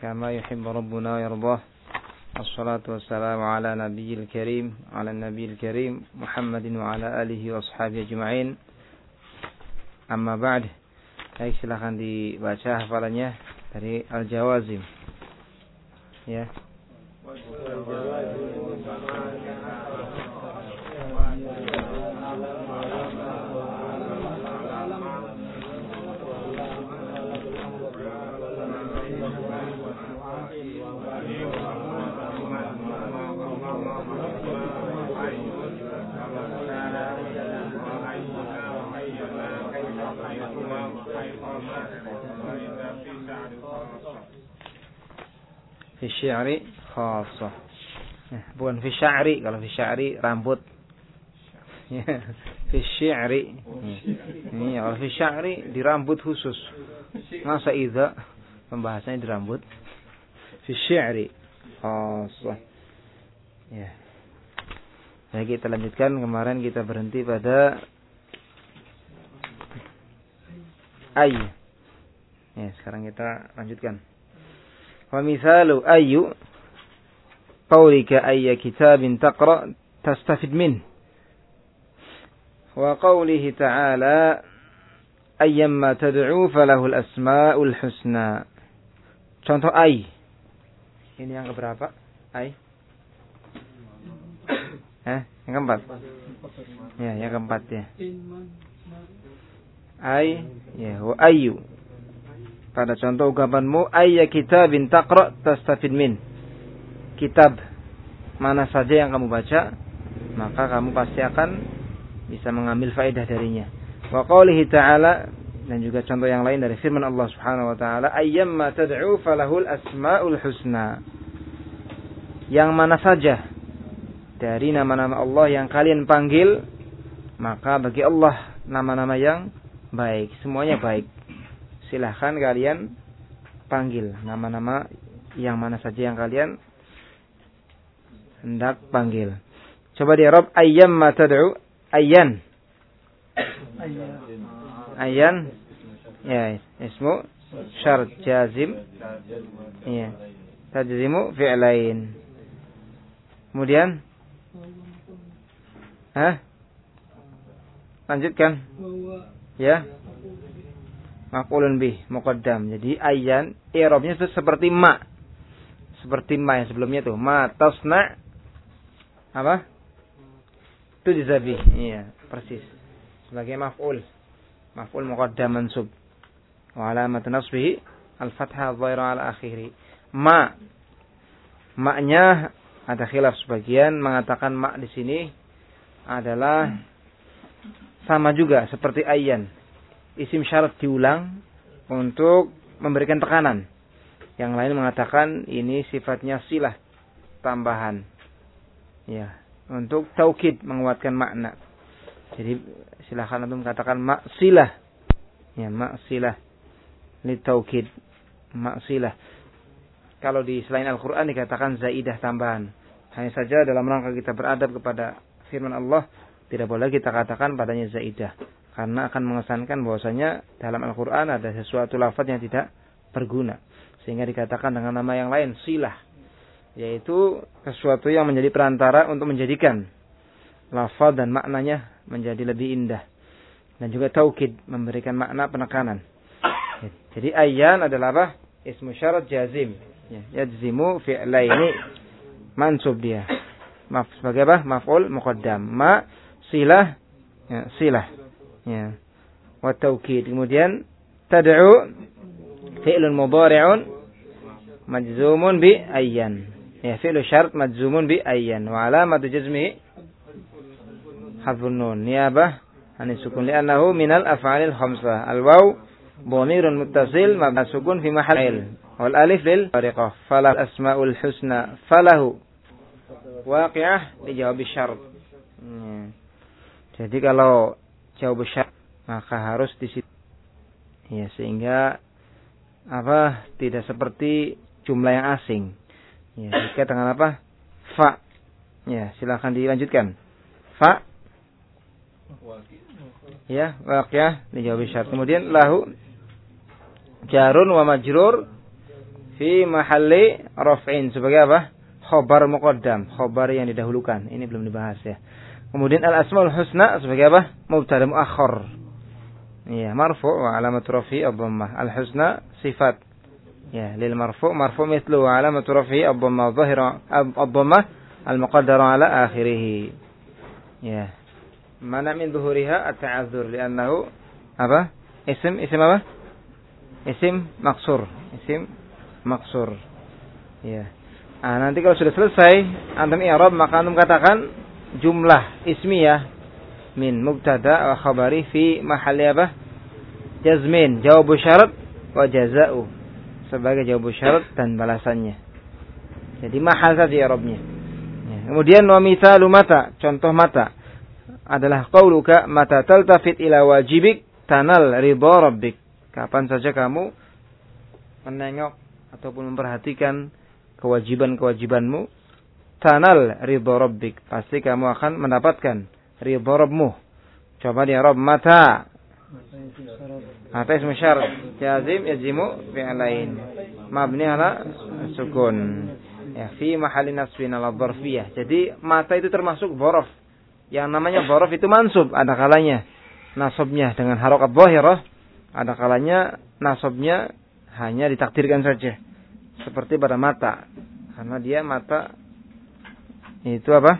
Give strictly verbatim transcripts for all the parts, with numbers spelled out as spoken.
كما يحب ربنا ويرضاه. الصلاة والسلام على نبي الكريم على النبي الكريم محمد وعلى آله وأصحابه أجمعين. Amma ba'd. Baik, silakan dibaca hafalannya dari Al-Jawazim. Ya. Fi syi'ri khassah. Bukan fi sya'ri, kalau fi sya'ri rambut. Fi syi'ri. Ini kalau fi sya'ri di rambut khusus. Masa idza pembahasannya di rambut. Fi syi'ri khassah. Ya. Baik, kita lanjutkan. Kemarin kita berhenti pada ay. Ya, sekarang kita lanjutkan. Wa mithalu ayyu qawlika ayya kitabin taqra tastafid min. Wa qawlihi ta'ala ayyamma tad'u falahu al-asma'ul husna. Contoh ay. Ini yang keberapa? Ay. Eh, yang keempat. Ya, yang keempat ya. Ay, ya, wa ayyu. Pada contoh ungkapanmu ayya kitabin taqra tastafid min. Kitab mana saja yang kamu baca, maka kamu pasti akan bisa mengambil faedah darinya. Wa qaulihi ta'ala, dan juga contoh yang lain dari firman Allah Subhanahu wa taala, ayyamma tad'u falahul asmaul husna. Yang mana saja dari nama-nama Allah yang kalian panggil, maka bagi Allah nama-nama yang baik, semuanya baik. Silahkan kalian panggil nama-nama yang mana saja yang kalian hendak panggil. Coba di Arab, ayyamma tad'u, ayyan. Ayyan. Ya, ismu syart jazim. Iya. Tajzimu fi'lain. Kemudian Hah? Lanjutkan. Ya. Maf'ulun bih muqaddam. Jadi ayyan i'rabnya itu seperti ma. Seperti ma yang sebelumnya tuh. Ma tasna apa? Tujza bih. Iya, persis. Sebagai maf'ul. Maf'ul muqaddam mansub. Wa alamat nasbihi al-fathah adh-dhahira ala akhiri. Ma. Ma-nya ada khilaf, sebagian mengatakan ma di sini adalah sama juga seperti ayyan. Isim syarat diulang untuk memberikan tekanan. Yang lain mengatakan ini sifatnya silah, tambahan. Ya, untuk taukid, menguatkan makna. Jadi silakan antum katakan maksilah. Ya, maksilah li taukid. Maksilah. Kalau di selain Al-Qur'an dikatakan zaidah, tambahan. Hanya saja dalam rangka kita beradab kepada firman Allah, tidak boleh kita katakan padanya zaidah. Karena akan mengesankan bahwasanya dalam Al-Quran ada sesuatu lafaz yang tidak berguna. Sehingga dikatakan dengan nama yang lain, silah. Yaitu sesuatu yang menjadi perantara untuk menjadikan lafaz dan maknanya menjadi lebih indah. Dan juga taukid, memberikan makna penekanan. Jadi ayyan adalah apa? Ismu syarat jazim. Yajzimu fi'laini. Mansub dia. Maf, sebagai apa? Maf'ul muqaddam. Ma, silah, ya, silah. Ya. Wa taukid. Kemudian tad'u fi'lun mudhari'un majzumun bi ayyan. Ya, fi'lu syart majzumun bi ayyan. Wa alamatu jazmihi hadfun nun niyabah an sukun li'annahu minal af'alil khamsah. Al-waw dhamirun muttasil mabni sukun fi mahall fa'il. Wal alif lil tariqah. Falahu asmaul husna. Falahu waqi'ah li jawab syart. Ya. Jadi kalau jawab syarat maka harus di situ. Ya, sehingga apa? Tidak seperti jumlah yang asing. Ya, jika dengan apa? Fa. Ya, silakan dilanjutkan. Fa. Ya, waqi'ah dijawab syarat. Kemudian lahu jarun wa majrur fi mahalli raf'in sebagai apa? Khobar muqaddam, khobar yang didahulukan. Ini belum dibahas ya. Kemudian al-asmaul husna sebagai apa? Mubtada muakhar. Iya, marfu' wa alamat rafi' ad-dhammah. Al-husna sifat. Ya, lil marfu' marfu' mithlu wa alamat rafi' ad-dhammah dhahira ad-dhammah al-muqaddara ala akhirih. Ya. Mana min dhuhuriha at-ta'adzur li'annahu apa? Isim isim apa? Isim maksur. Isim maksur. Ya. Ah, nanti kalau sudah selesai antum i'rab maka antum katakan jumlah ismiyah min mubtada wa khabari fi mahalli apa? Jazmin, jawabu syarat wa jaza'u sebagai jawabu syarat dan balasannya. Jadi mahal saja i'rabnya. Ya. Kemudian wa mithalu mata, contoh mata adalah qauluka mata taltafit ila wajibik tanal ridha rabbik. Kapan saja kamu menengok ataupun memperhatikan kewajiban-kewajibanmu, tanal ridha rabbik, pasti kamu akan mendapatkan ridha Rabbmu. Coba di Rabb mata. Mata ismu syarat, jazim yajimu fi'lain. Mabni ala sukun. Ya, fi mahalli nasbin ala dzarfiyah. Jadi mata itu termasuk dzaraf. Yang namanya dzaraf itu mansub, ada kalanya nasabnya dengan harokat dhahirah, ada kalanya nasabnya hanya ditakdirkan saja. Seperti pada mata. Karena dia mata itu apa?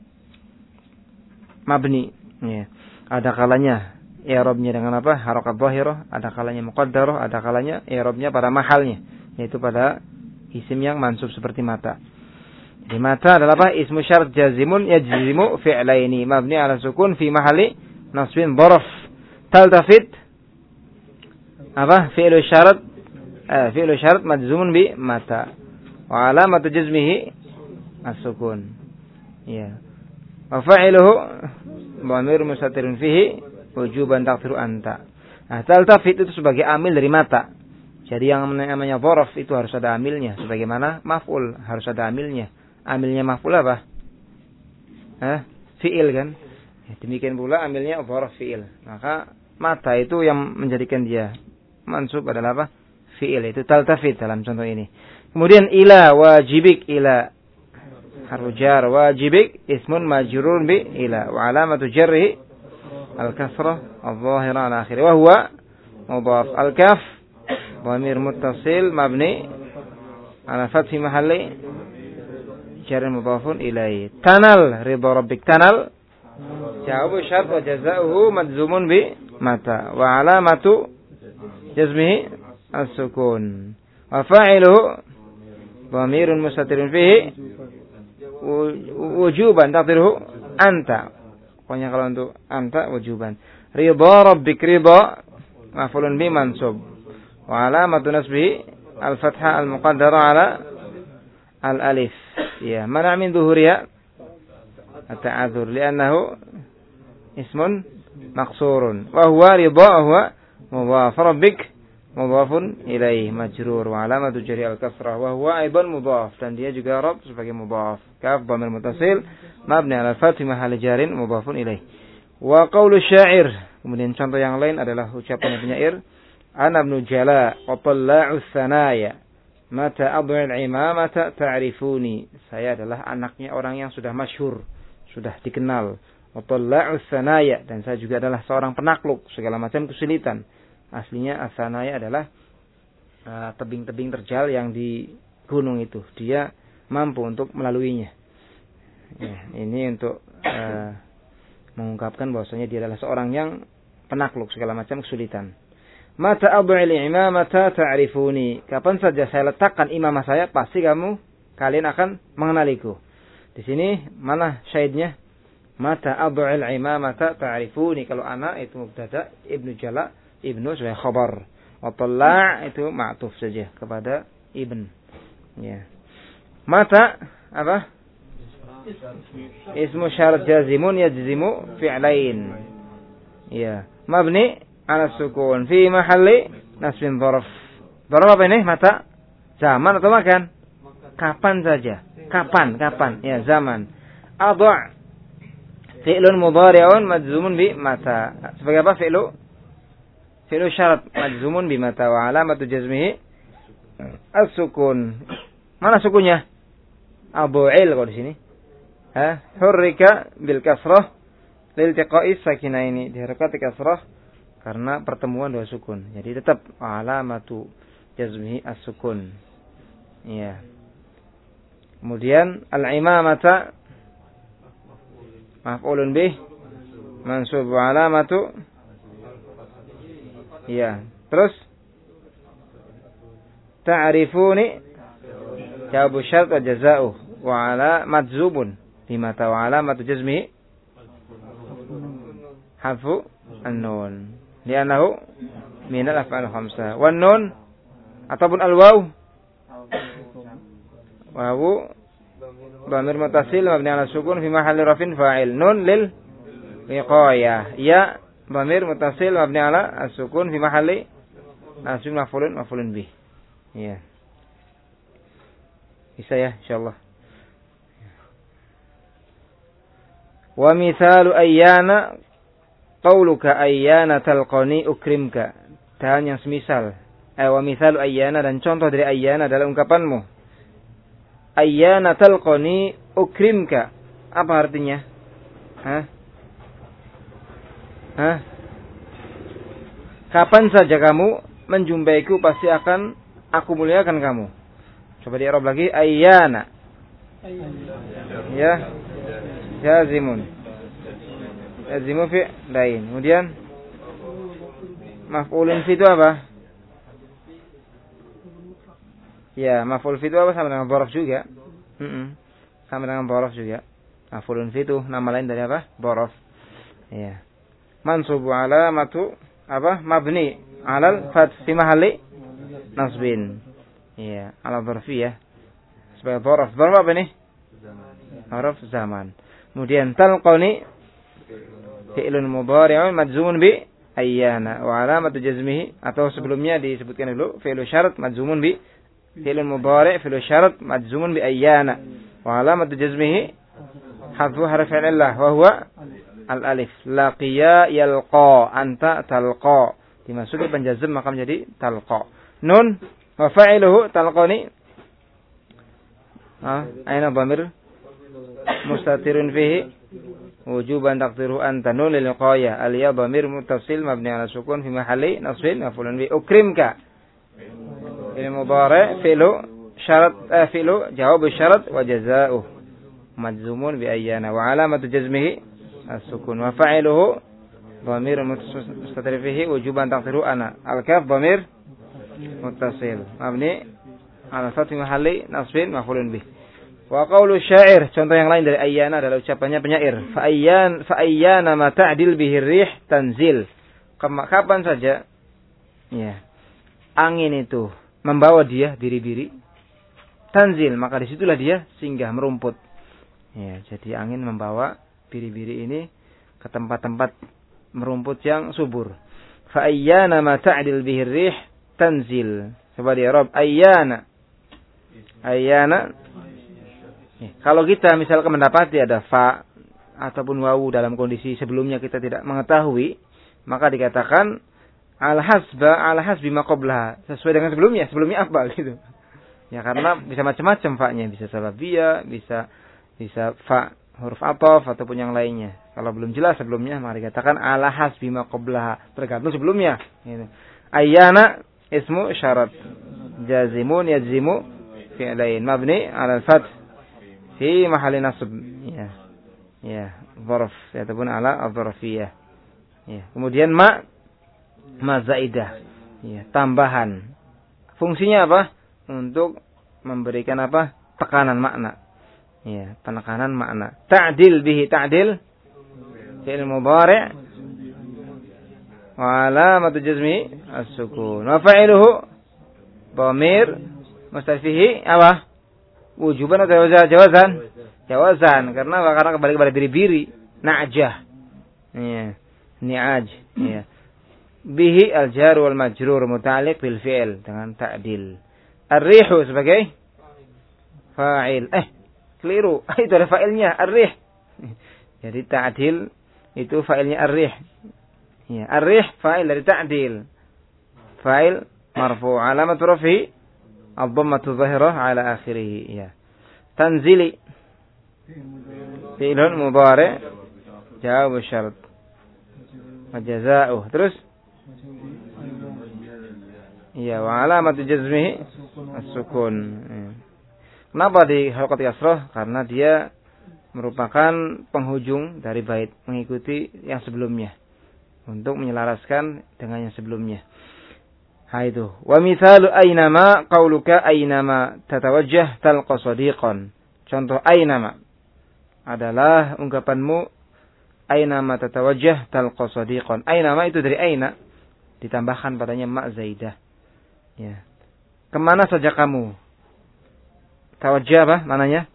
Mabni. Ya. Ada kalanya i'rabnya dengan apa? Harakat dhahirah, ada kalanya muqaddarah, ada kalanya i'rabnya pada mahalnya, yaitu pada isim yang mansub seperti mata. Di mata adalah apa? Ismu syarat jazimun yajzimu fi'laini mabni ala sukun fi mahalli nasbin dzaraf. Taltafit apa? Fi'lu syarat eh, fi'lu syarat majzumun bi mata. Wa alamatu jazmihi as-sukun. Ya. Wa fa'iluhu dhamir mustatirun fihi wujuban taqdiru anta. Nah, taltafit itu sebagai amil dari mata. Jadi yang namanya dzaraf itu harus ada amilnya, sebagaimana maf'ul harus ada amilnya. Amilnya maf'ul apa? Hah? Fi'il kan? Ya, demikian pula amilnya dzaraf fi'il. Maka mata itu yang menjadikan dia mansub adalah apa? Fi'il, itu taltafit dalam contoh ini. Kemudian ila wajibik, ila harfu jar wajibik ismun majrurun bi ila wa alamatu jarrihi al-kasrah adh-dhahira ala akhirih wa huwa mudhaf. Al-kaf dhamir muttasil mabni ala fathi mahalli jar mudhafun ilaihi. Tanal ridha rabbik, tanal jawabu syart wa jazaohu majzumun bi mata wa alamatu jazmihi as-sukun wa fa'iluhu dhamirun mustatirun fihi wujuban taqdiruhu anta. Pokoknya kalau untuk anta wujuban. Ridha rabbik, ridha maf'ulun bi mansub wa alamatu nasbihi al-fathah al-muqaddara ala al-alif. Ya, mana min dhuhuriha at-ta'adzur li'annahu ismun maqsurun wa huwa ridha huwa mudhaf. Rabbik mudhafun ilaih majrur wa alamatu jari al-kasrah wa huwa aidan mudhaf, dan dia juga rabb sebagai mudhaf. Kaf dhamir muttasil mabni ala al-fath mahall jarin mudhafun ilaih. Wa qaulu syair, kemudian contoh yang lain adalah ucapan penyair, ana ibnu jala wa talla'u thanaya mata ad'u al-imamata ta'rifuni. Saya adalah anaknya orang yang sudah masyhur, sudah dikenal. Wa talla'u thanaya, dan saya juga adalah seorang penakluk segala macam kesulitan. Aslinya as-sanaya adalah uh, tebing-tebing terjal yang di gunung itu. Dia mampu untuk melaluinya. Ya, ini untuk uh, mengungkapkan bahwasanya dia adalah seorang yang penakluk segala macam kesulitan. Mata ad'il imamata ta'rifuni. Kapan saja saya letakkan imamah saya, pasti kamu kalian akan mengenaliku. Di sini mana syahidnya? Mata ad'il imamata ta'rifuni. Kalau ana itu mubtada, ibnu jala ibnu sebagai khabar. Wa talla' itu ma'tuf saja kepada ibn. Ya. Mata apa? Ismu syarat jazimun yajzimu fi'lain. Ya. Mabni ala sukun fi mahalli nasbin dzaraf. Dzaraf apa ini? Mata? Zaman atau makan? Kapan saja. Kapan? Kapan? Ya, zaman. Adha' fi'lun mudhari'un majzumun bi mata. Sebagai apa fi'lu? Fi'lu syarat majzumun bi mata wa alamatu jazmihi as-sukun. Mana sukunnya? Abu'il kalau di sini. Ha, hurrika bil kasrah liltiqa'i sakinaini. Diharokati kasrah karena pertemuan dua sukun. Jadi tetap alamatu jazmihi as-sukun. Iya. Kemudian al-imamata maf'ulun bih mansub alamatu. Iya. Terus ta'rifuni jawabu syarat wa jaza'uh wa ala madzubun lima wa alamatu jazmihi hafu an-nun li'annahu min al-af'al khamsah wan nun ataupun al-waw wawu dhamir muttasil mabni ala sukun fi mahalli rafin fa'il nun lil wiqayah ya dhamir muttasil mabni ala as-sukun fi mahalli nasib maf'ulun maf'ulun bih. Iya. Bisa ya insyaallah. Wa mithalu ayyana qauluka ayyana talqani ukrimka. Dan yang semisal. Eh wa mithalu ayyana dan contoh dari ayyana dalam ungkapanmu. Ayyana talqani ukrimka. Apa artinya? Hah? Hah? Kapan saja kamu menjumpaiku pasti akan aku muliakan kamu. Coba di Arab lagi ayyana. Ya. Jazimun. Jazimu fi lain. Kemudian maf'ulun fi itu apa? Ya, maf'ul fi itu apa sama dengan dhorof juga. Heeh. Sama dengan dhorof juga. Maf'ulun fi itu nama lain dari apa? Dhorof. Ya. Mansubu alamatu apa? Mabni alal fath fi mahalli nasbin. Iya, ala dzarfiyah. Sebagai dzarf. Dzarf apa nih? Dzarf zaman. Kemudian talqani fi'lun mudhari'un majzumun bi ayyana wa alamatu jazmihi atau sebelumnya disebutkan dulu fi'lu syarat majzumun bi fi'lun mudhari' fi'lu syarat majzumun bi ayyana wa alamatu jazmihi hadfu harf al-illah wa huwa al-alif. Laqiya yalqa anta talqa. Dimasuki penjazm maka menjadi talqa. Nun wa fa'iluhu talqani. Ah, aina dhamir mustatirun fihi wujuban taqdiru anta nun lil qaya al ya dhamir muttasil mabni ala sukun fi mahalli nasbin maf'ulun bi ukrimka. Ini mudhari' fi'lu syarat eh, fi'lu jawab syarat wa jazaa'uh majzumun bi ayyana wa alamatu jazmihi as-sukun wa fa'iluhu dhamir mustatir fihi wujuban taqdiru ana al kaf dhamir muttasil mabni ala fathi mahalli nasbin maf'ulun bih. Wa qaulu syair, contoh yang lain dari ayyana adalah ucapannya penyair. Fa ayyan fa ayyana ma ta'dil bihi rih tanzil. Kapan saja ya angin itu membawa dia biri-biri tanzil, maka disitulah dia singgah merumput. Ya, jadi angin membawa biri-biri ini ke tempat-tempat merumput yang subur. Fa ayyana ma ta'dil bihi rih tanzil. Coba di Arab ayyana. Ayyana. Ya, kalau kita misalkan mendapati ada fa ataupun wawu dalam kondisi sebelumnya kita tidak mengetahui, maka dikatakan al-hasba al-hasbi ma qablaha, sesuai dengan sebelumnya. Sebelumnya apa gitu. Ya karena bisa macam-macam fa-nya, bisa sababiyah, bisa bisa fa huruf ataf ataupun yang lainnya. Kalau belum jelas sebelumnya maka dikatakan al-hasbi ma qablaha, tergantung sebelumnya gitu. Ayyana ismu syarat jazimun yazimu fi'lain mabni 'ala al-fath fi mahalli nasb. Ya. Ya, dzarf ataupun ala adzarfiyah. Ya. Kemudian ma ma zaidah. Ya, tambahan. Fungsinya apa? Untuk memberikan apa? Tekanan makna. Ya, penekanan makna. Ta'dil bihi ta'dil fi'il mudhari' wa alamatu jazmi as-sukun. Wa fa'iluhu dhamir mustafihi apa? Wujuban atau jawazan? Jawazan karena karena kembali kepada biri-biri, na'jah. Iya. Ni'aj, iya. Bihi al-jar wal majrur muta'alliq bil fi'il dengan ta'dil. Ar-rihu sebagai fa'il. Eh, keliru. Itu ada fa'ilnya, ar-rih. Jadi ta'dil itu fa'ilnya ar-rih. Iya, ar-rih fa'il dari ta'dil. Fa'il marfu' alamat rafi ad-dhammatu dhahirah ala akhirih. Ya. Tanzili fi'lun mudhari' jawab syarat. Wa jazaa'uh. Terus iya, wa alamatu jazmihi as-sukun. Ya. Kenapa di harakat kasrah? Karena dia merupakan penghujung dari bait, mengikuti yang sebelumnya untuk menyelaraskan dengan yang sebelumnya. Ha itu. Wa mithalu aynama qauluka aynama tatawajjah talqa sadiqan. Contoh aynama adalah ungkapanmu aynama tatawajjah talqa sadiqan. Aynama itu dari aina ditambahkan padanya ma zaidah. Ya. Kemana saja kamu? Tawajjah apa mananya?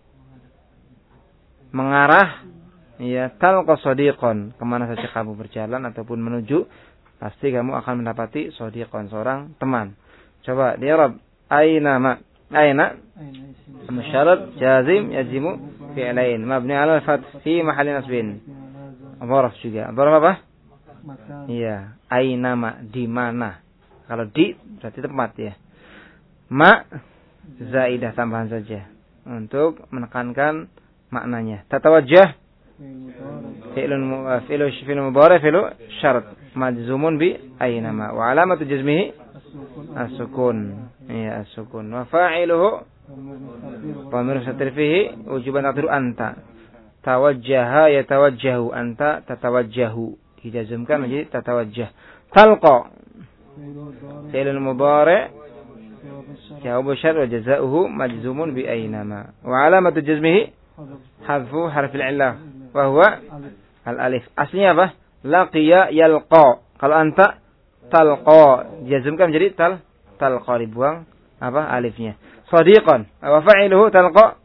Mengarah. Ya, talqa sadiqan. Kemana saja kamu berjalan ataupun menuju, pasti kamu akan mendapati sadiqan, seorang teman. Coba di Arab. Aina ma. Aina. Musyarat jazim yajimu fi'lain. Mabni ala al-fath fi mahalli nasbin. Dharaf juga. Dharaf apa? Iya. Aina ma. Di mana. Kalau di berarti tempat ya. Ma zaidah tambahan saja untuk menekankan maknanya. Tatawajjah fi'lun fi'lu fi'lu mudhari' fi'lu syarat majzumun bi aynama wa alamatu jazmihi as-sukun. Ya, as-sukun. Wa fa'iluhu dhamir mustatir fihi wujuban taqdiru anta. Tawajjaha yatawajjahu, anta tatawajjahu. Dijazmkan menjadi tatawajjah. Talqa fi'lun mudhari' jawab syarr wa jazaohu majzumun bi aynama wa alamatu jazmihi hadfu harfil illah wa huwa al alif. Aslinya apa? Laqiya yalqa. Kalau anta talqa jazmkan menjadi tal talqa, dibuang apa alifnya. Sadiqan wa fa'iluhu talqa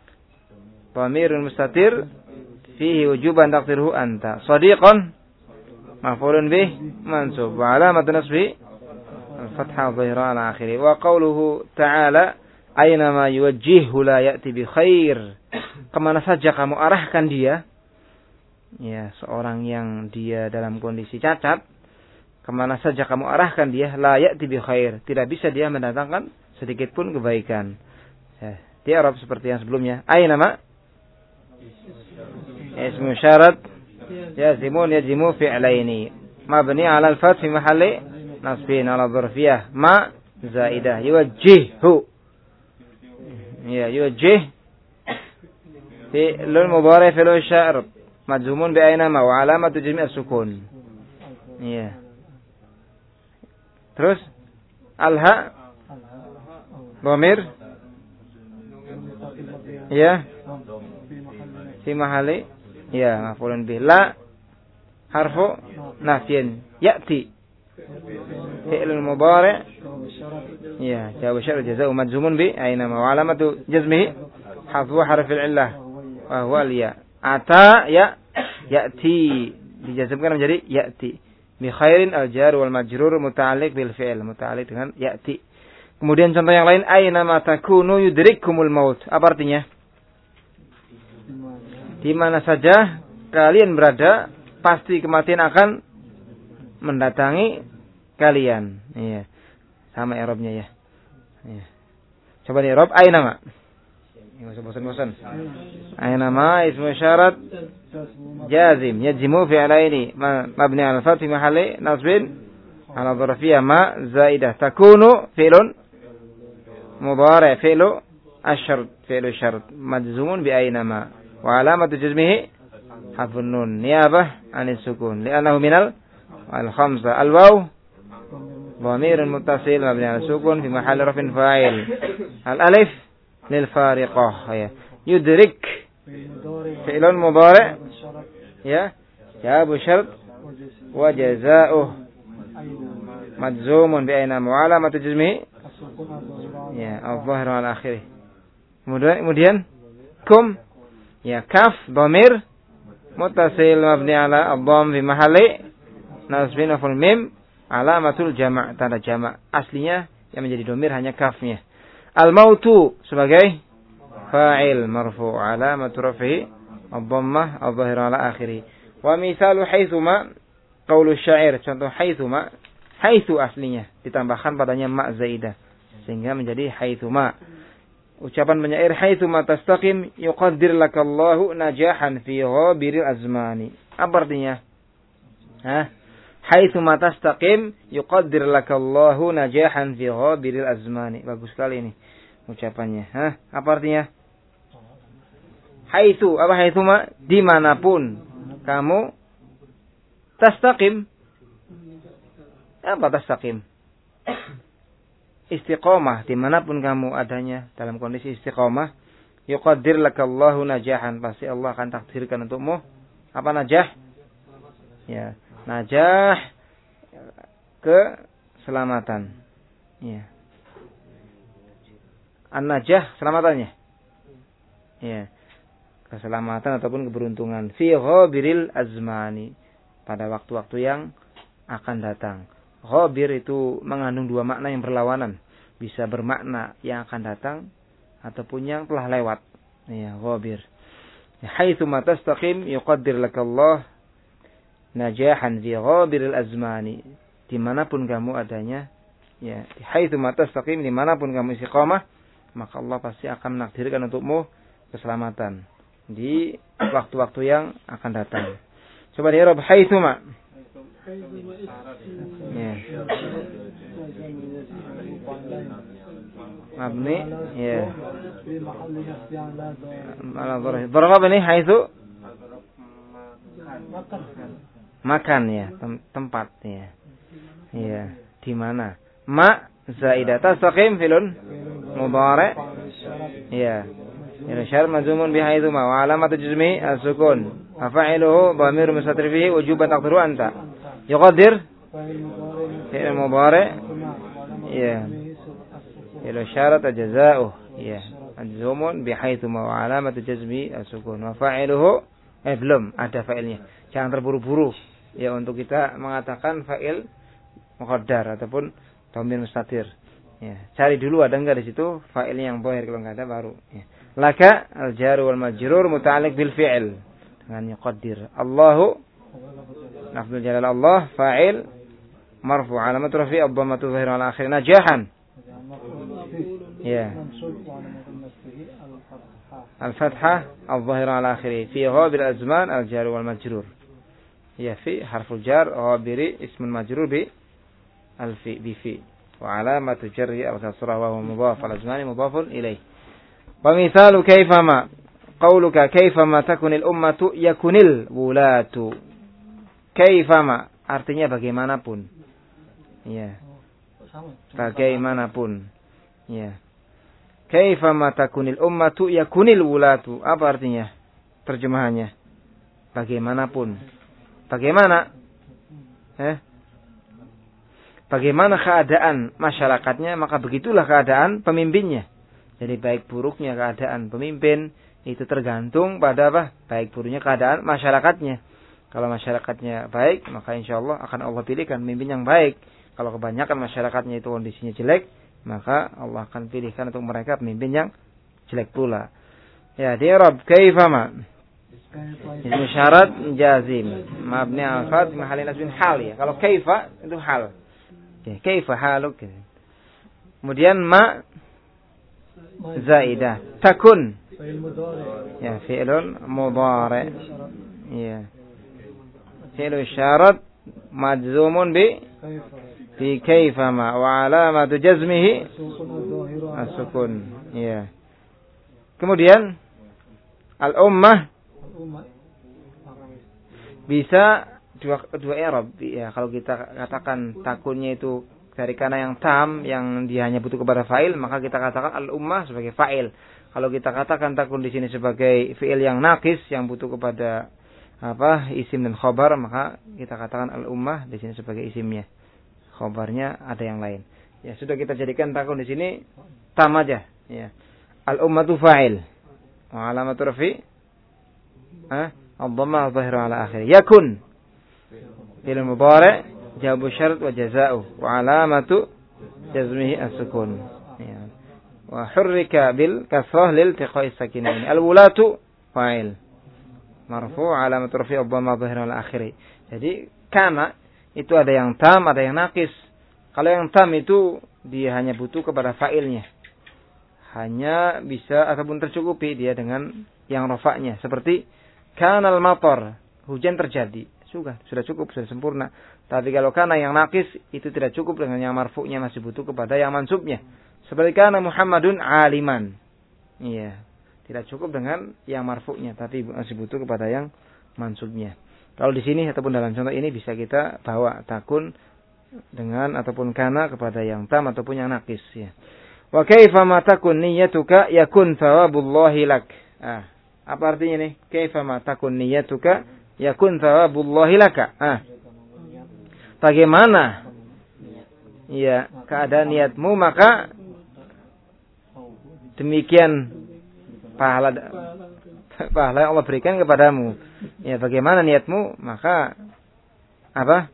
dhamirun mustatir fihi wujuban taqdiruhu anta. Sadiqan maf'ulun bih mansub wa alamatu nasbihi الفتحة ظاهرة على آخره. وقوله تعالى أينما يوجهه لا يأتي بخير. Kemana saja kamu arahkan dia, ya, seorang yang dia dalam kondisi cacat, kemana saja kamu arahkan dia, la ya'ti bi khair, tidak bisa dia mendatangkan sedikit pun kebaikan. Ya, di Arab seperti yang sebelumnya. Aynama ismu syarat yazimun yajimu fi'laini mabni 'ala al-fath fi mahalli nasbin ala dzarfiyah ma zaidah yuwajjihu. Ya, yuwajjih fi'lun mudhari' fi'lu syar majzumun bi aynama wa alamatu jazmi as-sukun. Ya. Terus alha dhamir ya fi mahalli ya maf'ulun bih. La harfu nafyin ya'ti fi'lul mudhari' ya jawab syarr jazaa'u majzumun bi aynama wa alamatu jazmihi hadfu harfil illah wa huwa al-ya. Ata ya ya'ti dijazmkan menjadi ya'ti. Bi khairin al-jar wal majrur muta'alliq bil fi'l, muta'alliq dengan ya'ti. Kemudian contoh yang lain, aina ma takunu yudrikkumul maut. Apa artinya? Di mana saja kalian berada, pasti kematian akan mendatangi kalian. Iya. Sama i'rabnya ya. Iya. Coba di i'rab aina ma. Enggak usah bosan-bosan. Aina ma ismu syarat jazim yajimu fi'laini mabni 'ala al-fath fi mahalli nasbin 'ala dzarfiyah ma zaidah takunu fi'lun mudhari' fi'lu asyart fi'lu syart majzumun bi aina ma wa alamatu jazmihi hadfun nun niyabah 'anil sukun li'annahu minal al-khamsah. Al-waw dhamirun muttasil mabni 'ala sukun fi mahalli raf'in fa'il. Al-alif lil fariqah ya. Yudrik fi'lun mudhari' ya jawab syart wa jazaa'uh majzumun bi aina wa alamatu jazmihi ya al-dhahir al akhir. Kemudian kemudian kum ya kaf dhamir muttasil mabni ala ad-dhamm fi mahalli nasbin wa mim alamatul jama', tanda jama'. Aslinya yang menjadi dhamir hanya kafnya. Al-mautu sebagai fa'il marfu' alamatu raf'ihi ad-dhammah adh-dhahira ala akhirih. Wa misalu haitsuma qaulu syair, contoh haitsuma, haitsu aslinya ditambahkan padanya ma zaidah sehingga menjadi haitsuma. Ucapan penyair haitsuma tastaqim yuqaddir lakallahu najahan fi ghabiril azmani. Apa artinya? Hah? Haitsuma tastaqim yuqaddir lakallahu najahan fi ghabiril azmani. Bagus sekali ini ucapannya. Hah? Apa artinya? Haitsu, apa haitsuma? Dimanapun kamu tastaqim. Apa tastaqim? Istiqomah, dimanapun kamu adanya dalam kondisi istiqomah, yuqaddir lakallahu najahan, pasti Allah akan takdirkan untukmu apa najah? Ya, najah keselamatan. Ya. An-najah selamatannya. Ya. Keselamatan ataupun keberuntungan fi ghabiril azmani, pada waktu-waktu yang akan datang. Ghabir itu mengandung dua makna yang berlawanan. Bisa bermakna yang akan datang ataupun yang telah lewat. Ya, ghabir. Haitsu ma tastaqim yuqaddir lakallah najahan fi ghabiril azmani. Dimanapun kamu adanya, ya, haitsu ma tastaqim, dimanapun kamu istiqamah, maka Allah pasti akan menakdirkan untukmu keselamatan di waktu-waktu yang akan datang. Coba di Arab haitsu ma. Ya. Mabni, ya. Mana dzarf? Dzarf apa nih? Haitsu makan, ya, tem- tempat, ya. Ya, di mana? Ma zaidah tastaqim filun mudhari'. Ya. Ya, syar majzumun bi haitsu ma wa alamatu jazmi as-sukun. Fa'iluhu dhamir mustatir fihi wujuban taqdiru anta. Yuqaddir fi'il mudhari'. Ya. Ila syarat jazaa'uh. Ya. Majzumun bi haitsu ma wa alamatu jazmi as-sukun. Wa fa'iluhu eh belum ada fa'ilnya. Jangan terburu-buru ya untuk kita mengatakan fa'il muqaddar ataupun dhamir mustatir. Ya, cari dulu ada enggak di situ fa'ilnya yang dhahir, kalau enggak ada baru. Ya. Laka al-jar wal majrur muta'alliq bil fi'il dengan yuqaddir. Allahu lafzul jalal Allah fa'il marfu' alamat rafi' ad-dhammatu dhahirun ala akhir najahan. Ya. Al-fathah al-dhahirun ala akhir fi ghabir azman al-jar wal majrur. Ya, fi harful jar ghabiri ismun majrur bi al-fi bi fi wa alamatu jarri al-kasrah wa huwa mudhaf al-azmani mudhafun ilayh. Wa mithalu kayfama qauluka kayfama takunil ummatu yakunil wulatu. Kayfama artinya bagaimanapun. Ya. Bagaimanapun. Ya. Kayfama takunil ummatu yakunil wulatu. Apa artinya? Terjemahannya. Bagaimanapun. Bagaimana? Eh? Bagaimana keadaan masyarakatnya, maka begitulah keadaan pemimpinnya. Jadi baik buruknya keadaan pemimpin itu tergantung pada apa? Baik buruknya keadaan masyarakatnya. Kalau masyarakatnya baik, maka insya Allah akan Allah pilihkan pemimpin yang baik. Kalau kebanyakan masyarakatnya itu kondisinya jelek, maka Allah akan pilihkan untuk mereka pemimpin yang jelek pula. Ya, di Arab kaifama. Ismu syarat jazim. Mabni al-fat mahali nasbin hal, ya. Kalau kaifa itu hal. Ya, kaifa haluk. Kemudian ma zaidah. Takun. Ya, fi'lun mudhari'. Ya. Fi'lu syarat majzumun bi bi kaifa ma wa alamatu jazmihi as-sukun. Ya. Kemudian al-ummah bisa dua dua i'rab, ya. Kalau kita katakan takunnya itu dari kana yang tam, yang dia hanya butuh kepada fa'il, maka kita katakan al-ummah sebagai fa'il. Kalau kita katakan takun di sini sebagai fi'il yang naqis, yang butuh kepada apa? Isim dan khobar, maka kita katakan al-ummah di sini sebagai isimnya. Khobarnya ada yang lain. Ya, sudah kita jadikan takun di sini tam aja, ya. Al-ummatu fa'il. Wa alamatu rafi' ah, ad-dhammah adh-dhahira ala akhir. Yakun fi'il mudhari' jawabu syarat wa jazaa'u wa alamatu jazmihi as-sukun. Ya. Wa hurrika bil kasrah lil tiqa'i sakinain. Al-wulatu fa'il marfu' alamatu rafi' ad-dhammah adh-dhahira ala akhir. Jadi kana itu ada yang tam, ada yang naqis. Kalau yang tam itu dia hanya butuh kepada fa'ilnya. Hanya bisa ataupun tercukupi dia dengan yang rafa'nya. Seperti kanal matar, hujan terjadi. Sudah, sudah cukup, sudah sempurna. Tapi kalau kana yang nakis, itu tidak cukup dengan yang marfu'nya, masih butuh kepada yang mansubnya. Seperti kana Muhammadun aliman. Iya, tidak cukup dengan yang marfu'nya, tapi masih butuh kepada yang mansubnya. Kalau di sini ataupun dalam contoh ini bisa kita bawa takun dengan ataupun kana kepada yang tam ataupun yang nakis, ya. Wa kaifa ma takun niyyatuka yakun thawabullahi lak. Ah, apa artinya nih? Kaifa ma takun niyyatuka yakun thawabullahi laka. Ah. Bagaimana ya keadaan niatmu, maka demikian pahala pahala yang Allah berikan kepadamu. Ya, bagaimana niatmu, maka apa?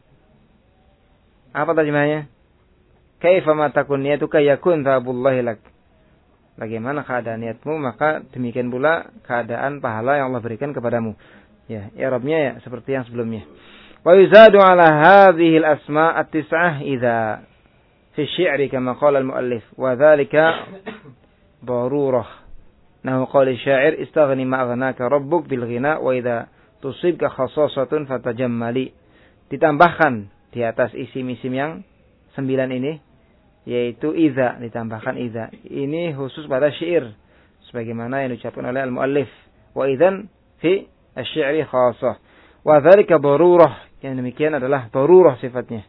Apa terjemahnya? Kaifa ma takun niyatuka yakun thawabullahi lak. Bagaimana keadaan niatmu, maka demikian pula keadaan pahala yang Allah berikan kepadamu. Ya, i'rabnya ya seperti yang sebelumnya. Wa yuzadu ala hadhihi al-asma' at-tis'ah idza fi asy-syi'ri kama qala al-mu'allif wa dzalika darurah. Nahu qala asy-sya'ir istaghni ma aghnaka rabbuk bil ghina wa idza tusibka khassasatun fatajammali. Ditambahkan di atas isim-isim yang sembilan ini, yaitu idza, ditambahkan idza. Ini khusus pada syair sebagaimana yang diucapkan oleh al-muallif. Wa idzan fi asy-syi'ri khassah. Wa dzalika darurah. Yang demikian adalah darurah sifatnya.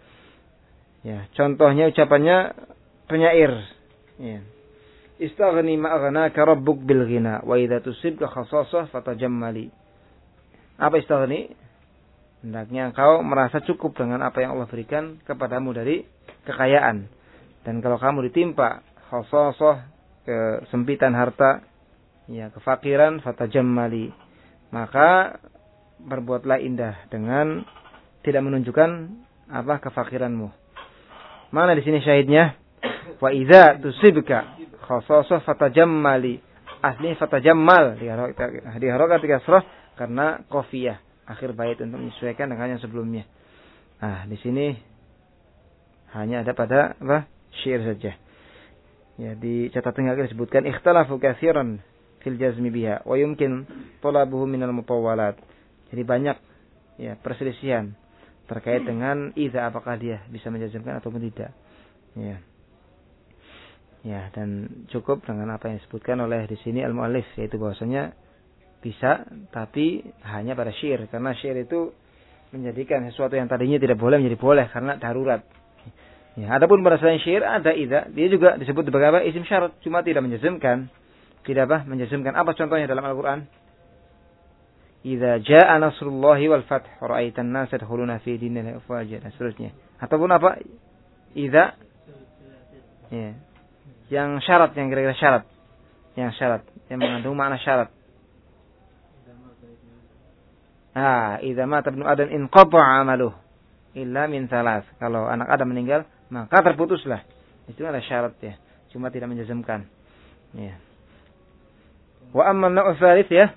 Ya, contohnya ucapannya penyair. Ya. Istaghni ma aghnaka rabbuk bil ghina wa idza tusibka khassasah fatajammali. Apa istaghni? Hendaknya engkau merasa cukup dengan apa yang Allah berikan kepadamu dari kekayaan. Dan kalau kamu ditimpa khassasah, kesempitan harta, ya, kefakiran, fatajammali, maka berbuatlah indah dengan tidak menunjukkan apa kefakiranmu. Mana di sini syahidnya? Wa idza tusibka khassasah fatajammali. Aslinya fatajammal, di harokat kasrah karena qafiyah akhir bait untuk menyesuaikan dengan yang sebelumnya. Nah, di sini hanya ada pada apa? Syair saja. Ya, di catatan kaki disebutkan ikhtalafu katsiran fil jazmi biha wa yumkin talabuhu minal mutawwalat. Jadi banyak ya perselisihan terkait dengan idza, apakah dia bisa menjazmkan ataupun tidak. Ya. Ya, dan cukup dengan apa yang disebutkan oleh di sini al-muallif, yaitu bahwasanya bisa, tapi hanya pada syair, karena syair itu menjadikan sesuatu yang tadinya tidak boleh menjadi boleh karena darurat. Ya, adapun pada selain syair ada idza, dia juga disebut sebagai apa? Isim syarat, cuma tidak menjazmkan. Tidak apa? Menjazmkan. Apa contohnya dalam Al-Qur'an? Idza jaa nasrullahi wal fath ra'aitan nasa yadkhuluna fi dinillahi afwaja, dan seterusnya. Ataupun apa? Idza, ya, yang syarat, yang kira-kira syarat, yang syarat, yang mengandung makna syarat. Ah, idza mata ibnu adam inqata'a amaluh illa min thalas. Kalau anak Adam meninggal, maka terputuslah. Itu adalah syarat, ya, cuma tidak menjazmkan. Ya. Wa amma an-naw'u tsalits, ya.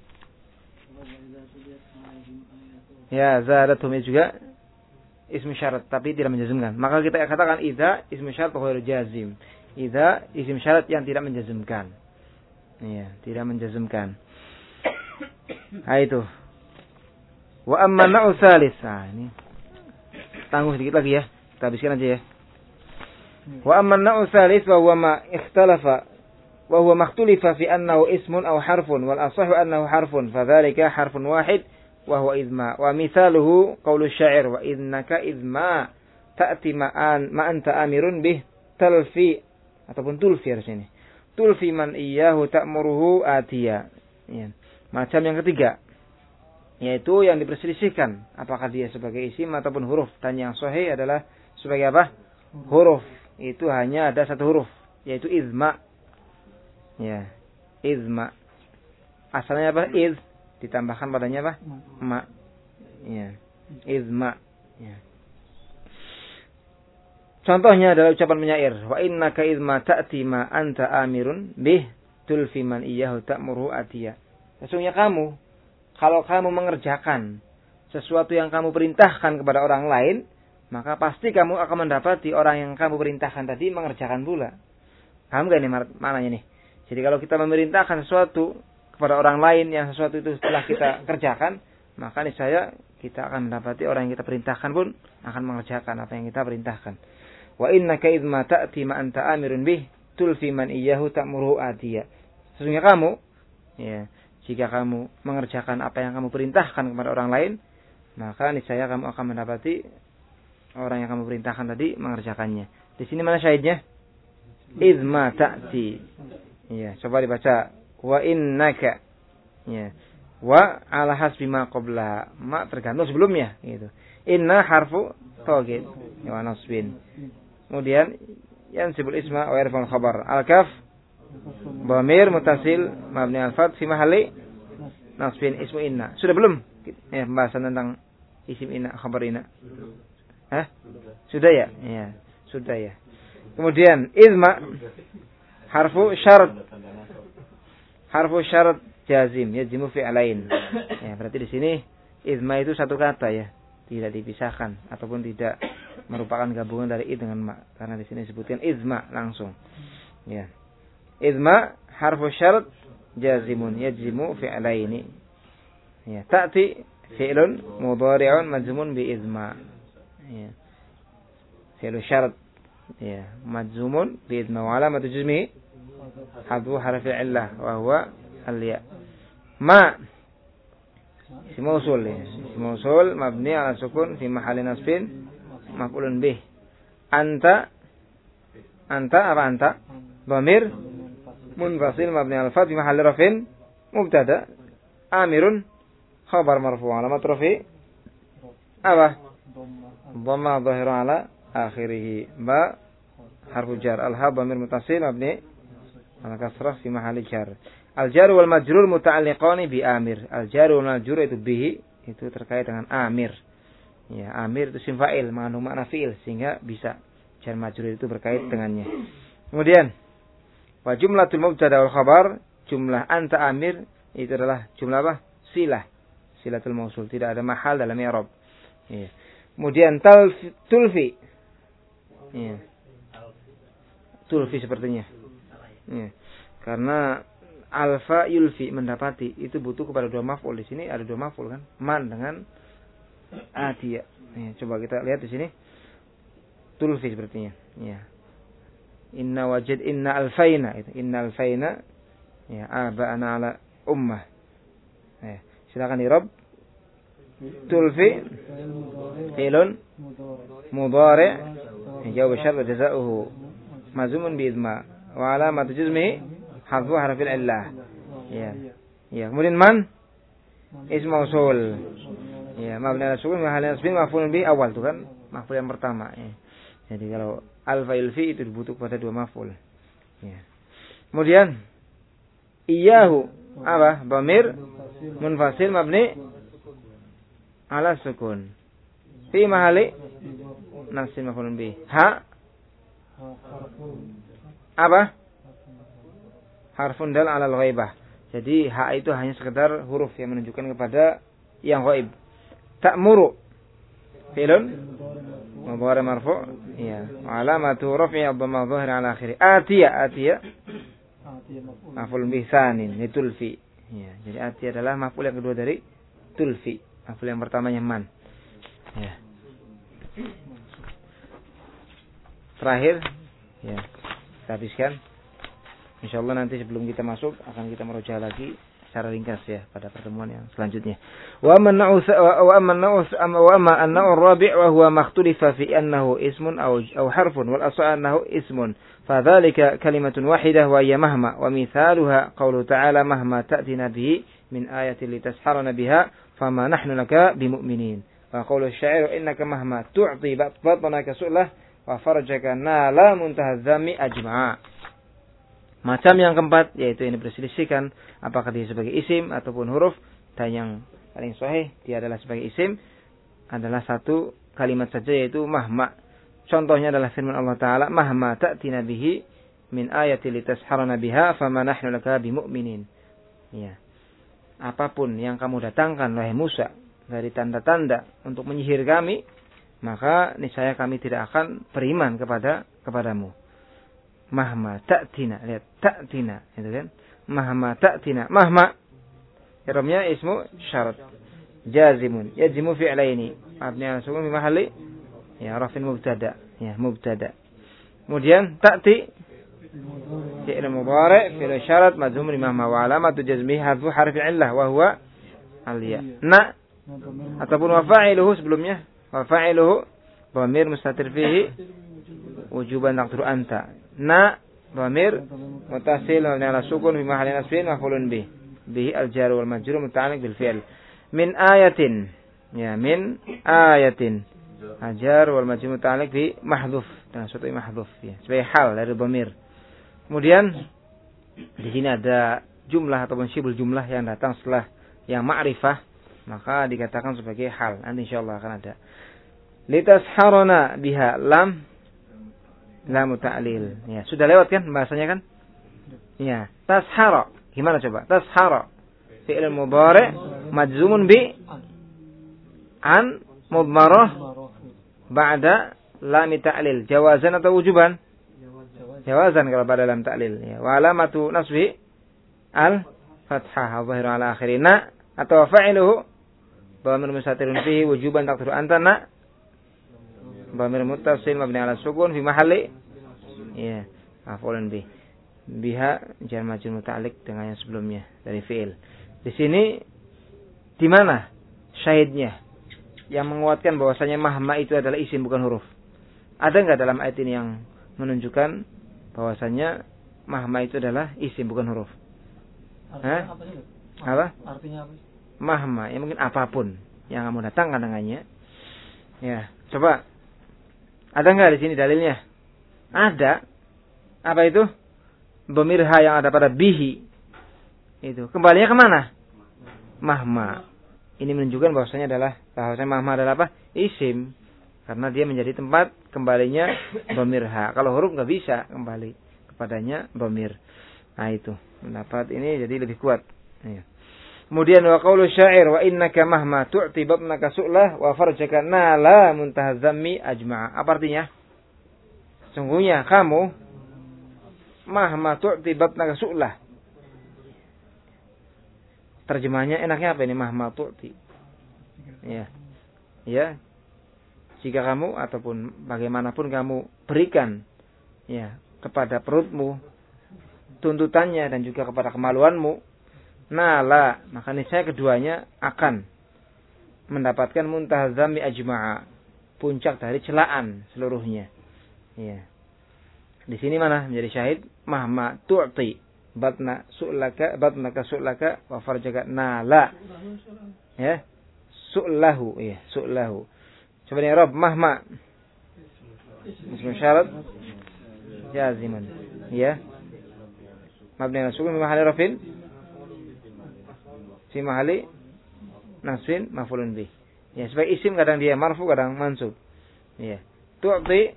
Ya, zadatum juga ismi syarat tapi tidak menjazmkan. Maka kita katakan idza ismi syarat wa ghairu jazim. Idza isim syarat yang tidak menjazmkan. Iya, tidak menjazmkan. Nah, itu. Wa amma an-naw'u tsalits. Nah, ini tangguh sedikit lagi ya. Kita habiskan aja ya. Wa amma an-naw'u tsalits wa huwa ma ikhtalafa wa huwa makhtulifa fi annahu ismun aw harfun wal asahhu annahu harfun fadzalika harfun wahid wa huwa idma wa mithaluhu qaulu syair wa innaka idma ta'ti ma'an ma anta amirun bih talfi ataupun tulfi harusnya ini. Tulfi man iyyahu ta'muruhu atiya. Ya. Macam yang ketiga, yaitu yang diperselisihkan apakah dia sebagai isim ataupun huruf, dan yang sahih adalah sebagai apa? Huruf. Itu hanya ada satu huruf, yaitu izma. Ya, izma. Asalnya apa? Iz, ditambahkan padanya apa? Ma. Ya, izma. Ya. Contohnya adalah ucapan penyair, wa innaka izma ta'ti ma anta amirun bih tulfi man iyyahu ta'muru atiya. Sesungguhnya kamu, kalau kamu mengerjakan sesuatu yang kamu perintahkan kepada orang lain, maka pasti kamu akan mendapati orang yang kamu perintahkan tadi mengerjakan pula. Paham gak ini maknanya nih? Jadi kalau kita memerintahkan sesuatu kepada orang lain yang sesuatu itu setelah kita kerjakan, maka niscaya kita akan mendapati orang yang kita perintahkan pun akan mengerjakan apa yang kita perintahkan. Wa innaka idh ma ta'ti ma anta amirun bih tulfi man iyyahu ta'muruhu atiya. Sesungguhnya kamu, ya, jika kamu mengerjakan apa yang kamu perintahkan kepada orang lain, maka niscaya kamu akan mendapati orang yang kamu perintahkan tadi mengerjakannya. Di sini mana syahidnya? Idh ma ta'ti. Ya, coba dibaca. Wa innaka. Ya. Wa ala hasbi ma qabla. Ma tergantung sebelumnya gitu. Inna harfu tawkid wa nasbin. Kemudian yansibul isma wa yarfa'ul khabar. Al-kaf dhamir muttasil mabni al-fath fi mahalli nasbin ismu inna. Sudah belum? Ya, pembahasan tentang isim inna, khabar inna. Hah? Sudah ya? Ya, sudah ya. Kemudian izma harfu syarat. Harfu syarat jazim yajimu fi'lain. Ya, berarti di sini izma itu satu kata ya, tidak dipisahkan ataupun tidak merupakan gabungan dari id dengan ma, karena di sini disebutkan izma langsung. Ya. Izma harfu syarat jazimun yajimu fi'laini. Ya, ta'ti fi'lun mudhari'un majzumun bi izma. Ya. Fi'lu syarat ya, majzumun bi idma wa alamatu jazmihi hadhu harfi illah wa huwa al-ya. Ma ism mausul ya. Ism mausul mabni ala sukun fi mahalli nasbin maf'ulun bih. Anta anta apa anta? Dhamir munfasil mabni ala fath fi mahalli raf'in mubtada. Amirun khabar marfu' alamat rafi' apa? Dhamma dhahira ala akhirih. Ba harfu jar. Al-ha dhamir muttasil mabni ala kasrah fi mahalli jar. Al-jar wal majrur muta'alliqani bi amir. Al-jar wal majrur itu bihi, itu terkait dengan amir. Ya, amir itu isim fa'il mengandung makna fi'il sehingga bisa jar majrur itu berkait dengannya. Kemudian wa jumlatul mubtada wal khabar, jumlah anta amir itu adalah jumlah apa? Silah. Silatul mausul, tidak ada mahal dalam i'rab. Ya. Kemudian tal tulfi. Ya. Tulfi sepertinya. Ya. Karena alfa yulfi mendapati itu butuh kepada dua maf'ul. Di sini ada dua maf'ul kan? Man dengan atiya. Ya, coba kita lihat di sini. Tulfi sepertinya. Ya. Inna wajid inna alfaina itu. Inna alfaina ya aba'ana ala ummah. Ya. Silakan i'rab. Tulfi fi'lun mudhari' jawab syart jazaohu mazmumun bi idma wa alamatu jazmihi hadfu harfil illah. Ya. Ya, kemudian man ism mausul. Ya, mabni ala sukun wa halin nasbin maf'ulun bi awal itu kan maf'ul yang pertama ya. Jadi kalau al fa'il fi itu dibutuh pada dua maf'ul. Ya. Kemudian iyyahu apa? Dhamir munfasil mabni ala sukun fi mahalli nasbin maf'ulun bi. Ha apa? Harfun dal ala al-ghaibah. Jadi ha itu hanya sekedar huruf yang menunjukkan kepada yang ghaib. Ta'muru fi'lun mudhari' marfu' ya, alamatu raf'i ad-dhamma dhahir ala akhiri. Atiya atiya maf'ul bih tsanin litulfi. Ya, jadi atiya adalah maf'ul yang kedua dari tulfi. Maf'ul yang pertamanya man. Ya. Terakhir ya, kita habiskan. Insyaallah nanti sebelum kita masuk akan kita merujuk lagi secara ringkas ya pada pertemuan yang selanjutnya. Wa man na'us wa man na'us wa ma an-na'ur rabi' wa huwa makhtulifa fi annahu ismun aw aw harfun wal asl annahu ismun. Fadzalika kalimatun wahidah wa hiya mahma wa mithaluha qawlu ta'ala mahma ta'tina bihi min ayatin litasharana biha fama nahnu laka bimu'minin. Wa qawlu asy-sya'ir innaka mahma tu'ti batnaka su'lah wa farjaka nala muntaha dzami ajma'a. Macam yang keempat yaitu ini berselisihkan apakah dia sebagai isim ataupun huruf, dan yang paling sahih dia adalah sebagai isim, adalah satu kalimat saja yaitu mahma. Contohnya adalah firman Allah Ta'ala mahma ta'tina bihi min ayati litasharana biha fama nahnu laka bimu'minin. Ya. Apapun yang kamu datangkan wahai Musa dari tanda-tanda untuk menyihir kami, maka niscaya kami tidak akan beriman kepada kepadamu. Mahma ta'tina, lihat ta'tina, itu kan? Mahma ta'tina, mahma i'rabnya ismu syarat. Jazimun, yajimu fi'laini. Mabni 'ala sukun fi mahalli ya rafin mubtada, ya mubtada. Kemudian ta'ti fi'il mudhari' fi'il syarat majzum bi mahma wa alamatu jazmihi hadfu harfi 'illah wa huwa al-ya. Na ataupun wa fa'iluhu sebelumnya, wa fa'iluhu dhamir mustatir fihi wujuban taqdiru anta. Na dhamir muttasil mabni 'ala sukun fi mahalli nasbin maf'ulun bih. Bihi al-jar wal majrur muta'alliq bil fi'l. Min ayatin, ya min ayatin. Ajar wal majrur muta'alliq bi mahdhuf, dengan suatu mahdhuf ya, sebagai hal dari dhamir. Kemudian di sini ada jumlah ataupun syibul jumlah yang datang setelah yang ma'rifah, maka dikatakan sebagai hal. Nanti insyaallah akan ada. Litasharuna biha lam lam ta'lil. Ya, sudah lewat kan bahasanya kan? Ya, tashara. Gimana coba? Tashara. Fi'il mudhari' majzumun bi an mudmarah ba'da lam ta'lil. Jawazan atau wujuban? Jawazan kalau pada lam ta'lil. Ya. Wa alamatu nasbi al fathah adh-dhahiru ala akhirina atau fa'iluhu dhamir mustatirun fihi wujuban taqdiru anta na dhamir muttasil mabni ala sukun fi mahalli ya maf'ulun bih. Biha jar majrur muta'alliq dengan yang sebelumnya dari fi'il. Di sini di mana syahidnya yang menguatkan bahwasanya mahma itu adalah isim bukan huruf? Ada enggak dalam ayat ini yang menunjukkan bahwasanya mahma itu adalah isim bukan huruf? Artinya apa sih? Apa? Artinya apa? Mahma, ya mungkin apapun yang kamu datangkan dengannya. Ya, coba. Ada enggak di sini dalilnya? Ada. Apa itu? Dhamirha yang ada pada bihi. Itu. Kembalinya kemana? Mahma. Ini menunjukkan bahwasanya adalah bahwasanya mahma adalah apa? Isim. Karena dia menjadi tempat kembalinya dhamirha. Kalau huruf enggak bisa kembali kepadanya dhamir. Nah itu. Pendapat ini jadi lebih kuat. Ya. Kemudian wa qaulu syair wa innaka mahma tu'ti batnaka su'lah wa farjaka nala muntaha dhammi ajma'a. Apa artinya? Sungguhnya kamu mahma tu'ti batnaka su'lah. Terjemahnya enaknya apa ini mahma tu'ti? Ya. Ya. Jika kamu ataupun bagaimanapun kamu berikan ya kepada perutmu tuntutannya dan juga kepada kemaluanmu, nala, maka niscaya keduanya akan mendapatkan muntaha dhammi ajma'a, puncak dari celaan seluruhnya. Ya. Di sini mana menjadi syahid? Mahma tu'ti batna su'laka batnaka su'laka wa farjaka nala. Ya. Su'lahu, ya, su'lahu. Coba ni Rabb mahma. Ismu syarat jaziman. Ya. Mabni ala sukun fi mahalli rafin fi mahalli nasbin maf'ulun bih. Ya, sebagai isim kadang dia marfu, kadang mansub. Ya. Tu'ti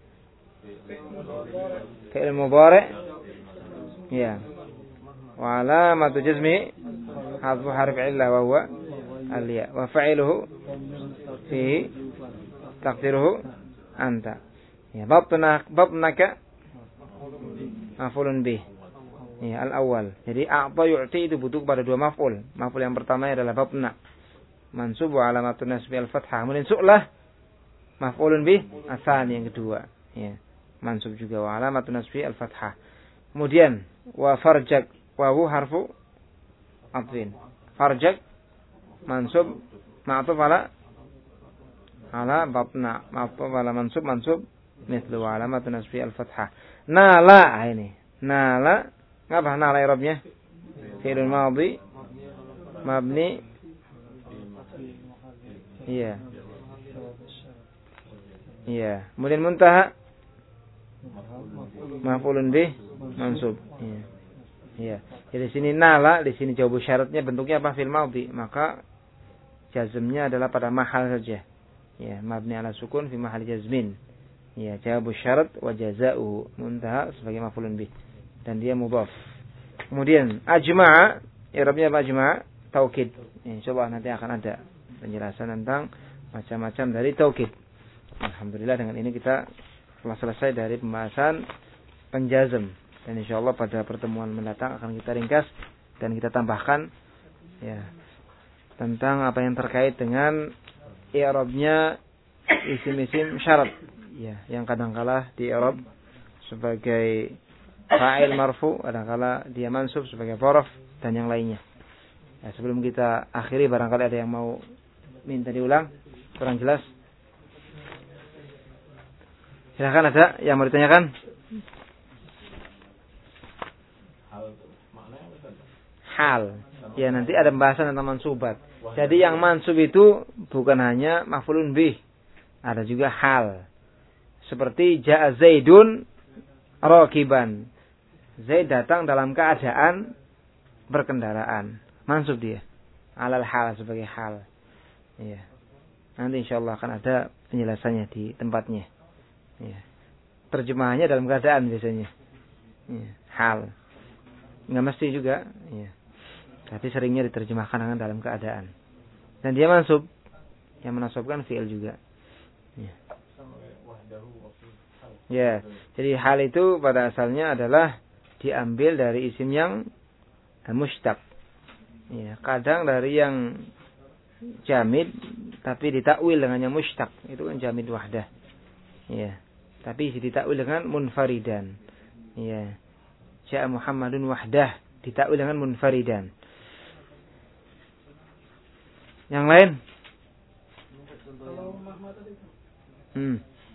fi'il mudhari' ya. Wa alamatu jazmi hadfu harf 'illah wa huwa al-ya. Wa fa'iluhu fi taqdiruhu anta. Ya, batnak batnaka maf'ulun bih. Ya, al-awwal. Jadi a'ta yu'ti itu butuh pada dua maf'ul. Maf'ul yang pertama adalah babna. Mansub wa alamatun nasbi al-fathah. Kemudian su'lah maf'ulun bih asan yang kedua. Ya. Mansub juga wa alamatun nasbi al-fathah. Kemudian wa farjak wa hu harfu atfin. Farjak mansub ma'tuf ala ala babna. Ma'tuf ala mansub mansub mithlu wa alamatun nasbi al-fathah. Nala ini. Nala apa nala i'rabnya? Fi'il madhi mabni. Iya. Iya. Kemudian muntaha maf'ulun bih mansub. Iya. Iya. Jadi sini nala, di sini jawab syaratnya bentuknya apa? Fi'il madhi. Maka jazmnya adalah pada mahal saja. Ya, mabni ala sukun fi mahal jazmin. Ya, jawab syarat wa jazaa'uhu muntaha sebagai maf'ulun bih. Dan dia mudhaf. Kemudian ajma'a, i'rabnya apa ajma'a? Taukid. Insyaallah nanti akan ada penjelasan tentang macam-macam dari taukid. Alhamdulillah dengan ini kita telah selesai dari pembahasan penjazm. Dan insyaallah pada pertemuan mendatang akan kita ringkas dan kita tambahkan ya tentang apa yang terkait dengan i'rabnya isim-isim syarat ya yang kadangkala di i'rab sebagai fa'il marfu, kadangkala dia mansub sebagai dzaraf dan yang lainnya. Ya, sebelum kita akhiri barangkali ada yang mau minta diulang kurang jelas. Silakan, ada yang mau ditanyakan? Hal. Ya, nanti ada pembahasan tentang mansubat. Jadi yang mansub itu bukan hanya maf'ulun bih, ada juga hal. Seperti ja'a Zaidun rakiban. Zaid datang dalam keadaan berkendaraan. Mansub dia. Alal hal, sebagai hal. Ya. Nanti insyaallah akan ada penjelasannya di tempatnya. Ya. Terjemahannya dalam keadaan biasanya. Ya. Hal. Enggak mesti juga. Ya. Tapi seringnya diterjemahkan dengan dalam keadaan. Dan dia mansub. Yang menasabkan fi'il juga. Ya. Ya. Jadi hal itu pada asalnya adalah diambil dari isim yang mushtaq. Ya. Kadang dari yang jamid tapi ditakwil dengan yang mushtaq. Itu kan jamid wahdah. Ya. Tapi ditakwil dengan munfaridan. Ya. Ja'a Muhammadun wahdah, ditakwil dengan munfaridan. Yang lain? Hmm.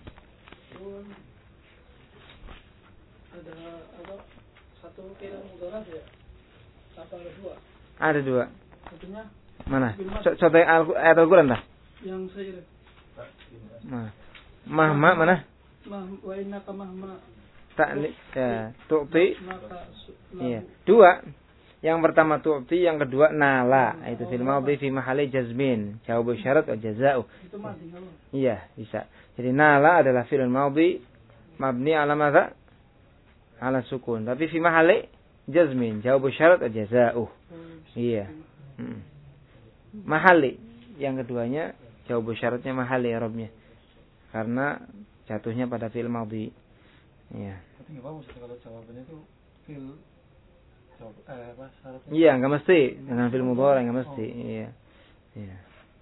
Ada apa? Satu kira mudhari ya? Apa ada dua? Ada dua. Satunya mana? Contoh ayat Al-Quran dah. Yang saya. Nah. Mahma mana? Mah wa innaka mahma. Tak ya, tu'ti. Iya. Dua. Yang pertama tu'ti, yang kedua nala. Itu fil madhi fi mahalli jazmin. Jawab syarat wa jazaa'u. Itu madhi kalau. Iya, bisa. Jadi nala adalah fi'il madhi mabni ala madza? Ala sukun. Tapi fi mahalli jazmin. Jawab syarat wa jazaa'u. Iya. Hmm. Mahalli. Yang keduanya jawab syaratnya mahalli i'rabnya. Karena jatuhnya pada fi'il madhi. Iya. Tapi enggak bagus kalau jawabannya itu fi'il jawab eh apa syaratnya? Iya, enggak mesti dengan fi'il mudhari enggak mesti. Oh. Iya. Iya.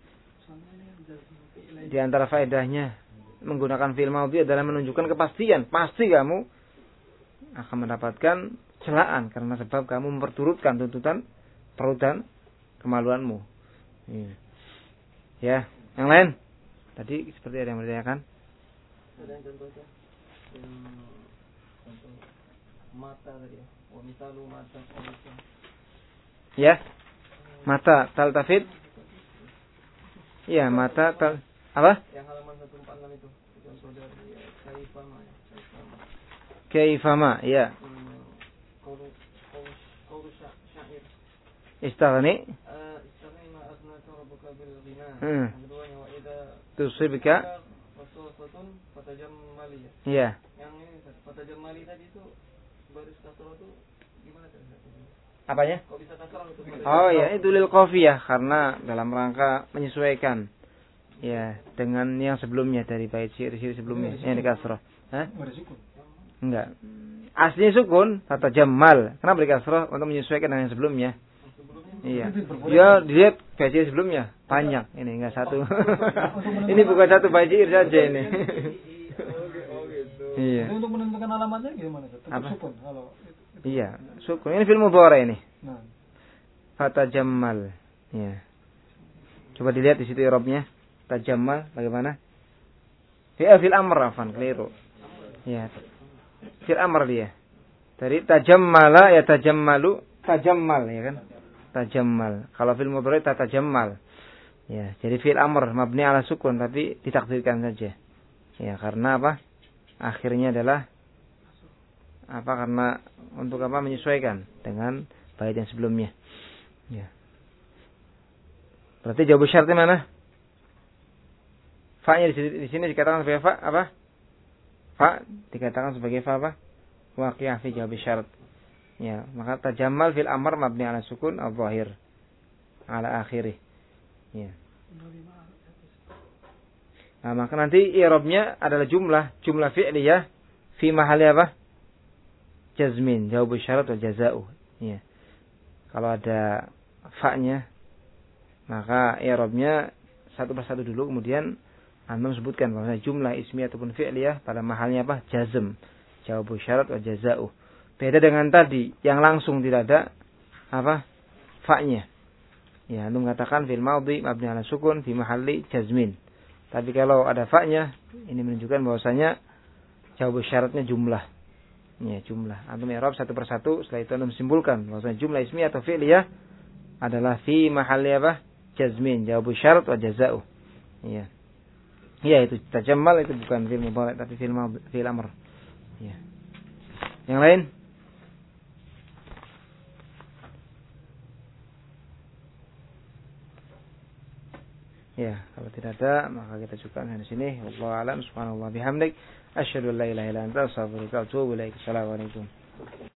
Di antara faedahnya menggunakan fi'il madhi adalah menunjukkan kepastian. Pasti kamu akan mendapatkan celaan karena sebab kamu memperturutkan tuntutan perut dan kemaluanmu. Iya. Ya, yang lain? Tadi seperti ada yang menanyakan. Ada yang contohnya. Yang contoh mata tadi ya. Wa misalu mata qawisa. Ya. Mata taltafid. Iya, mata tal apa? Yang halaman seratus empat puluh enam itu. Contoh dari kaifama ya. Kaifama. Kaifama, ya. Qaul qaul syair. Istaghni. Istaghni ma asnaka rabbuka bil ghina. Hmm. Keduanya wa idza Tusibka waswasatun fatajammali. Iya. Yang ini fatajammali tadi itu baris kasrah itu gimana tadi? Apanya? Kok bisa kasrah itu? Oh ya, itu lil qafiyah karena dalam rangka menyesuaikan ya dengan yang sebelumnya dari bait syair-syair sebelumnya yang di kasrah. Hah? Enggak. Aslinya sukun, fatajammal. Kenapa di kasrah? Untuk menyesuaikan dengan yang sebelumnya. Iya. Ya, dilihat bait syair sebelumnya panjang. Ini enggak satu. Ini bukan satu bait syair saja ini. Iya. Untuk menentukan alamatnya gimana? Apa? Sukun kalau iya, sukun. Ini fil mudhari ini. nah. Fatajammal. Ya. Coba dilihat di situ i'rabnya. Tajammal bagaimana? Ya, fil amr afan, keliru. Ya. Fil amr dia. Dari tajammala ya tajammalu, tajammal ya kan? Tajammal. Kalau fil mudhari tatajammal. Ya, jadi fil amr mabni ala sukun tapi ditakdirkan saja. Ya, karena apa? Akhirnya adalah apa? Karena untuk apa? Menyesuaikan dengan bait yang sebelumnya. Ya. Berarti jawab syaratnya mana? Fa-nya di sini, di sini dikatakan sebagai fa apa? Fa dikatakan sebagai fa apa? Waqi'ah fi jawab syarat. Ya, maka tajammal fil amr mabni ala sukun adh-dhahir ala akhirih. Ya. Nah, maka nanti i'rabnya adalah jumlah, jumlah fi'liyah fi mahalli apa? Jazmin, jawabu syarat wa jaza'u. Ya. Kalau ada fa-nya, maka i'rabnya satu persatu dulu, kemudian antum sebutkan bahwa jumlah ismi ataupun fi'liyah pada mahalnya apa? Jazm, jawabu syarat wa jaza'u. Beda dengan tadi yang langsung tidak ada apa? Fa-nya. Ya, antum katakan fil madhi mabni ala sukun fi mahalli jazmin. Tapi kalau ada fa-nya, ini menunjukkan bahwasanya jawab syaratnya jumlah. Ya, jumlah. Antum i'rab satu persatu, setelah itu antum simpulkan bahwasanya jumlah ismi atau fi'liyah adalah fi mahalli apa? Jazmin, jawab syarat wa jaza'u. Ya. Ya, itu tajammal, itu bukan fi'il mudhari tapi fi'il madhi, fi'il amr. Ya. Yang lain? Ya, kalau tidak ada maka kita cukupkan di sini. Wallahu a'lam, subhanallah bihamdik, asyhadu an la ilaha illa anta, astaghfiruka wa atubu ilaik. Assalamualaikum.